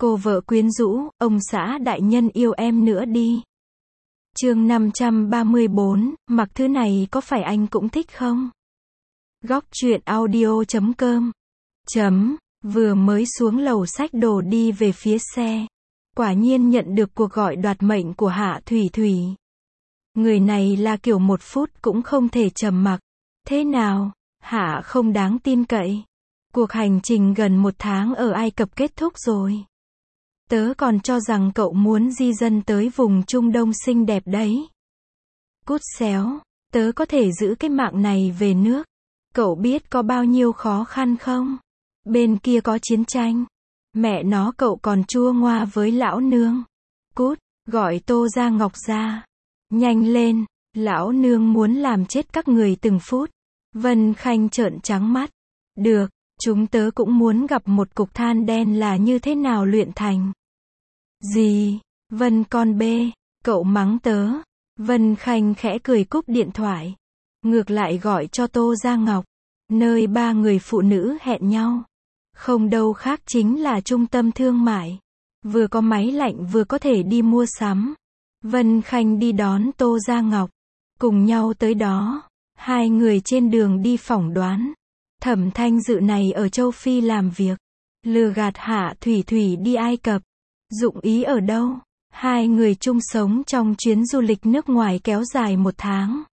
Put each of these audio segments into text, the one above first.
Cô vợ quyến rũ, ông xã đại nhân yêu em nữa đi. Chương 534, mặc thứ này có phải anh cũng thích không? Góc truyện audio.com. Vừa mới xuống lầu xách đồ đi về phía xe. Quả nhiên nhận được cuộc gọi đoạt mệnh của Hạ Thủy Thủy. Người này là kiểu 1 phút cũng không thể trầm mặc. Thế nào, Hạ không đáng tin cậy. Cuộc hành trình gần 1 tháng ở Ai Cập kết thúc rồi. Tớ còn cho rằng cậu muốn di dân tới vùng Trung Đông xinh đẹp đấy. Cút xéo, tớ có thể giữ cái mạng này về nước. Cậu biết có bao nhiêu khó khăn không? Bên kia có chiến tranh. Mẹ nó cậu còn chua ngoa với lão nương. Cút, gọi Tô Gia Ngọc ra. Nhanh lên, lão nương muốn làm chết các người từng phút. Vân Khanh trợn trắng mắt. Được, chúng tớ cũng muốn gặp một cục than đen là như thế nào luyện thành. Gì? Vân con bê, cậu mắng tớ. Vân Khanh khẽ cười cúp điện thoại. Ngược lại gọi cho Tô Gia Ngọc. Nơi 3 người phụ nữ hẹn nhau. Không đâu khác chính là trung tâm thương mại. Vừa có máy lạnh vừa có thể đi mua sắm. Vân Khanh đi đón Tô Gia Ngọc. Cùng nhau tới đó. 2 người trên đường đi phỏng đoán. Thẩm Thanh Dự này ở châu Phi làm việc. Lừa gạt Hạ Thủy Thủy đi Ai Cập. Dụng ý ở đâu? 2 người chung sống trong chuyến du lịch nước ngoài kéo dài 1 tháng.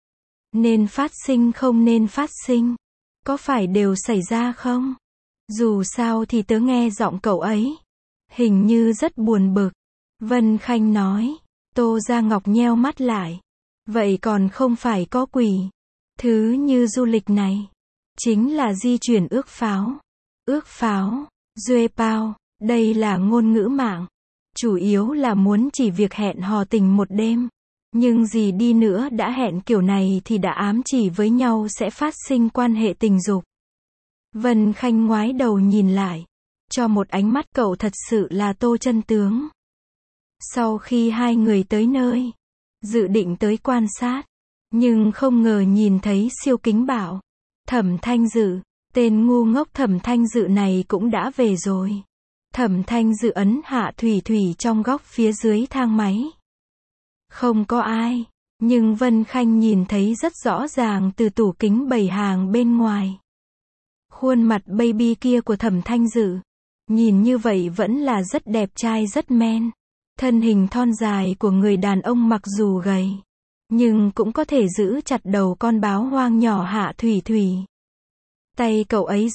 Nên phát sinh không nên phát sinh? Có phải đều xảy ra không? Dù sao thì tớ nghe giọng cậu ấy. Hình như rất buồn bực. Vân Khanh nói. Tô Gia Ngọc nheo mắt lại. Vậy còn không phải có quỷ. Thứ như du lịch này. Chính là di chuyển ước pháo. Ước pháo. Duê bao. Đây là ngôn ngữ mạng. Chủ yếu là muốn chỉ việc hẹn hò tình 1 đêm. Nhưng gì đi nữa đã hẹn kiểu này thì đã ám chỉ với nhau sẽ phát sinh quan hệ tình dục. Vân Khanh ngoái đầu nhìn lại. Cho một ánh mắt cậu thật sự là Tô chân tướng. Sau khi 2 người tới nơi. Dự định tới quan sát. Nhưng không ngờ nhìn thấy siêu kính bảo. Thẩm Thanh Dự. Tên ngu ngốc Thẩm Thanh Dự này cũng đã về rồi. Thẩm Thanh Dự ấn Hạ Thủy Thủy trong góc phía dưới thang máy. Không có ai. Nhưng Vân Khanh nhìn thấy rất rõ ràng từ tủ kính bày hàng bên ngoài. Khuôn mặt baby kia của Thẩm Thanh Dự. Nhìn như vậy vẫn là rất đẹp trai rất men. Thân hình thon dài của người đàn ông mặc dù gầy. Nhưng cũng có thể giữ chặt đầu con báo hoang nhỏ Hạ Thủy Thủy. Tay cậu ấy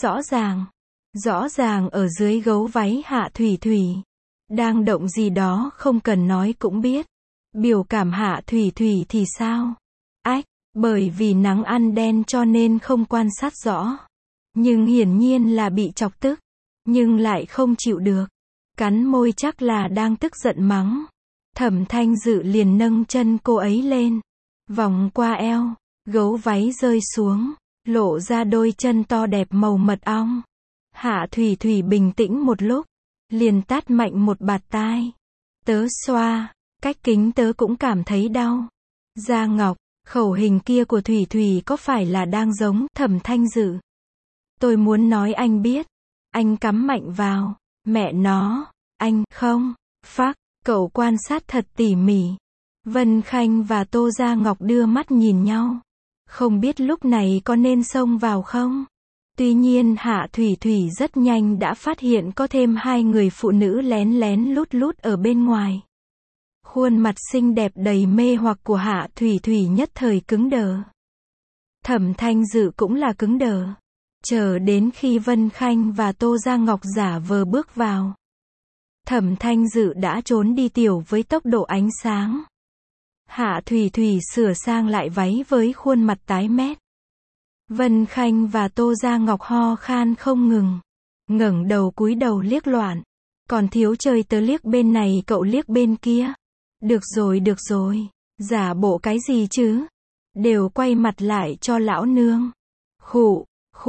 rõ ràng ở dưới gấu váy Hạ Thủy Thủy. Đang động gì đó không cần nói cũng biết. Biểu cảm Hạ Thủy Thủy thì sao? Ách, bởi vì nắng ăn đen cho nên không quan sát rõ. Nhưng hiển nhiên là bị chọc tức. Nhưng lại không chịu được. Cắn môi chắc là đang tức giận mắng. Thẩm Thanh Dự liền nâng chân cô ấy lên. Vòng qua eo. Gấu váy rơi xuống. Lộ ra đôi chân to đẹp màu mật ong. Hạ Thủy Thủy bình tĩnh một lúc. Liền tát mạnh một bạt tai. Tớ xoa. Cách kính tớ cũng cảm thấy đau. Gia Ngọc. Khẩu hình kia của Thủy Thủy có phải là đang giống Thẩm Thanh Dự? Tôi muốn nói anh biết. Anh cắm mạnh vào. Mẹ nó. Anh không. Phác. Cậu quan sát thật tỉ mỉ. Vân Khanh và Tô Gia Ngọc đưa mắt nhìn nhau. Không biết lúc này có nên xông vào không? Tuy nhiên Hạ Thủy Thủy rất nhanh đã phát hiện có thêm 2 người phụ nữ lén lén lút lút ở bên ngoài. Khuôn mặt xinh đẹp đầy mê hoặc của Hạ Thủy Thủy nhất thời cứng đờ. Thẩm Thanh Dự cũng là cứng đờ. Chờ đến khi Vân Khanh và Tô Gia Ngọc giả vờ bước vào. Thẩm Thanh Dự đã trốn đi tiểu với tốc độ ánh sáng. Hạ Thủy Thủy sửa sang lại váy với khuôn mặt tái mét. Vân Khanh và Tô Gia Ngọc ho khan không ngừng. Ngẩng đầu cúi đầu liếc loạn. Còn thiếu chơi tớ liếc bên này cậu liếc bên kia. Được rồi. Giả bộ cái gì chứ? Đều quay mặt lại cho lão nương. Khụ.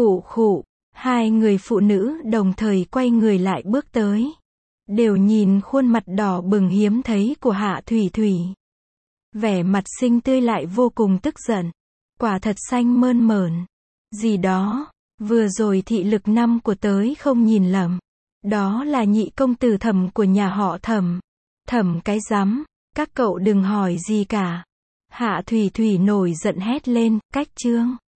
2 người phụ nữ đồng thời quay người lại bước tới. Đều nhìn khuôn mặt đỏ bừng hiếm thấy của Hạ Thủy Thủy. Vẻ mặt xinh tươi lại vô cùng tức giận. Quả thật xanh mơn mởn. Gì đó. Vừa rồi thị lực 5 của tớ không nhìn lầm. Đó là nhị công tử Thẩm của nhà họ Thẩm. Thẩm cái rắm, các cậu đừng hỏi gì cả. Hạ Thủy Thủy nổi giận hét lên, cách Trương